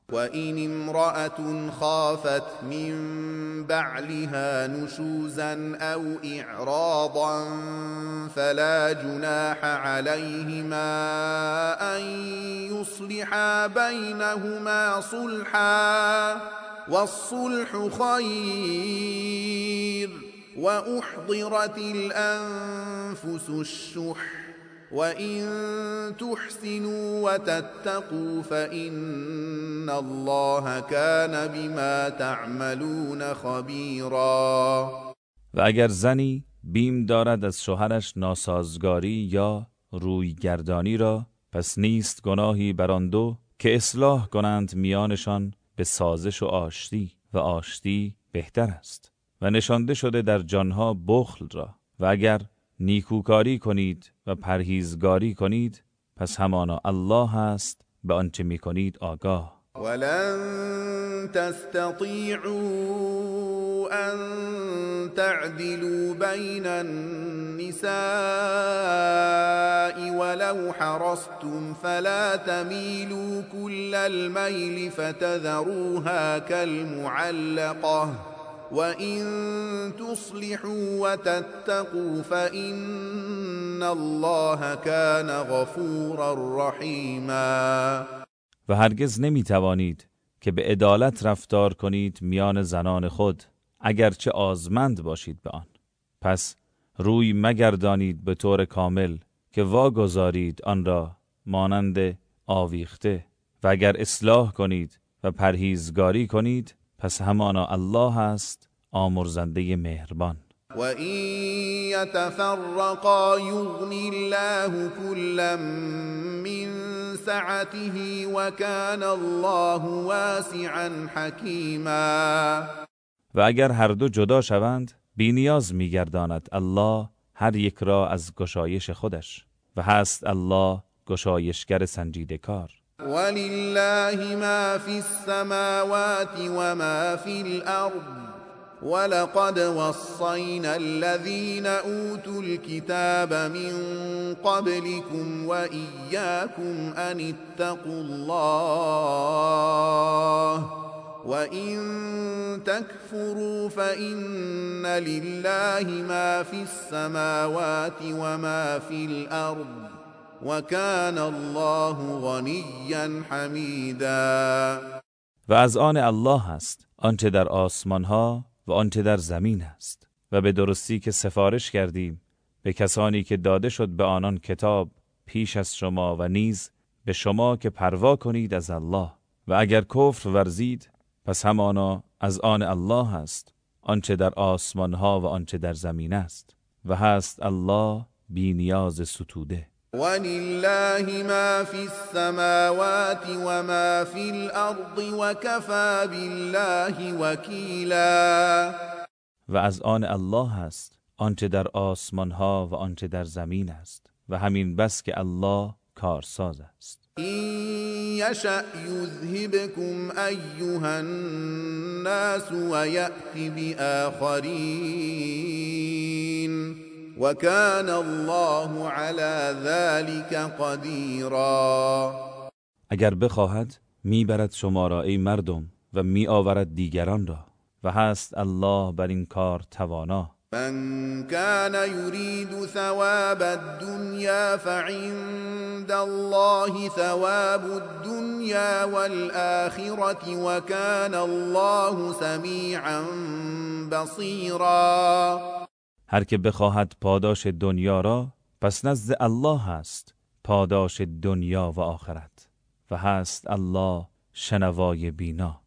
وَإِنِ امْرَأَةٌ خَافَتْ مِنْ بَعْلِهَا نُشُوزًا أَوْ إِعْرَاضًا فَلَا جُنَاحَ عَلَيْهِمَا أَنْ يُصْلِحَا بَيْنَهُمَا صُلْحًا وَالصُّلْحُ خَيْرٌ وَأُحْضِرَتِ الْأَنْفُسُ الشُّحَّ وَإِن تُحْسِنُوا وَتَتَّقُوا فَإِنَّ اللَّهَ كَانَ بِمَا تَعْمَلُونَ خَبِيرًا. و اگر زنی بیم دارد از شوهرش ناسازگاری یا روی گردانی را، پس نیست گناهی بر آن دو که اصلاح کنند میانشان به سازش و آشتی، و آشتی بهتر است. و نشانده شده در جانها بخل را. و اگر نیکوکاری کنید و پرهیزگاری کنید، پس همانا الله است به آنچه می کنید آگاه. ولن تستطيعوا أن تعدلوا بين النساء ولو حرصتم فلا تميلوا كل الميل فتذروها كالمعلقة وَإِن تُصْلِحُوا وَتَتَّقُوا فَإِنَّ اللَّهَ كَانَ غَفُورًا رَحِيمًا. و هرگز نمی توانید که به عدالت رفتار کنید میان زنان خود، اگرچه آزمند باشید به آن. پس روی مگردانید به طور کامل که واگذارید آن را مانند آویخته، و اگر اصلاح کنید و پرهیزگاری کنید، پس همانا الله است آمرزنده مهربان. وَإِن يَتَفَرَّقَا يُغْنِ اللَّهُ كُلًّا مِّن سَعَتِهِ وَكَانَ اللَّهُ وَاسِعًا حَكِیمًا. و اگر هر دو جدا شوند، بی‌نیاز می‌گرداند الله هر یک را از گشایش خودش، و هست الله گشایشگر سنجیده کار. وَلِلَّهِ مَا فِي السَّمَاوَاتِ وَمَا فِي الْأَرْضِ وَلَقَدْ وَصَّيْنَا الَّذِينَ أُوتُوا الْكِتَابَ مِنْ قَبْلِكُمْ وَإِيَّاكُمْ أَنِ اتَّقُوا اللَّهَ وَإِن تَكْفُرُوا فَإِنَّ لِلَّهِ مَا فِي السَّمَاوَاتِ وَمَا فِي الْأَرْضِ وَكَانَ اللَّهُ غَنِيًّا حَمِیدًا. و از آن الله است آنچه در آسمانها و آنچه در زمین است، و به درستی که سفارش کردیم به کسانی که داده شد به آنان کتاب پیش از شما و نیز به شما که پروا کنید از الله. و اگر کفر ورزید، پس همانا از آن الله است آنچه در آسمانها و آنچه در زمین است، و هست الله بی نیاز ستوده. وَلِلَّهِ مَا فِي السَّمَاوَاتِ وَمَا فِي الْأَرْضِ وَكَفَى بِاللَّهِ وَکِیلًا. و از آن الله است آنچه در آسمانها و آنچه در زمین است، و همین بس که الله کارساز است. إِن یشأ یذهبکم أیها الناس وَیَأْتِ بِآخَرِینَ وَكَانَ اللَّهُ عَلَى ذَلِكَ قَدِیرًا. اگر بخواهد میبرد شما را ای مردم و میآورد دیگران را، و هست الله بر این کار توانا. من كان يريد ثواب الدنيا فعند الله ثواب الدنيا والآخرة وكان الله سميعا بصيرا. هر که بخواهد پاداش دنیا را، پس نزد الله هست پاداش دنیا و آخرت، و هست الله شنوای بینا.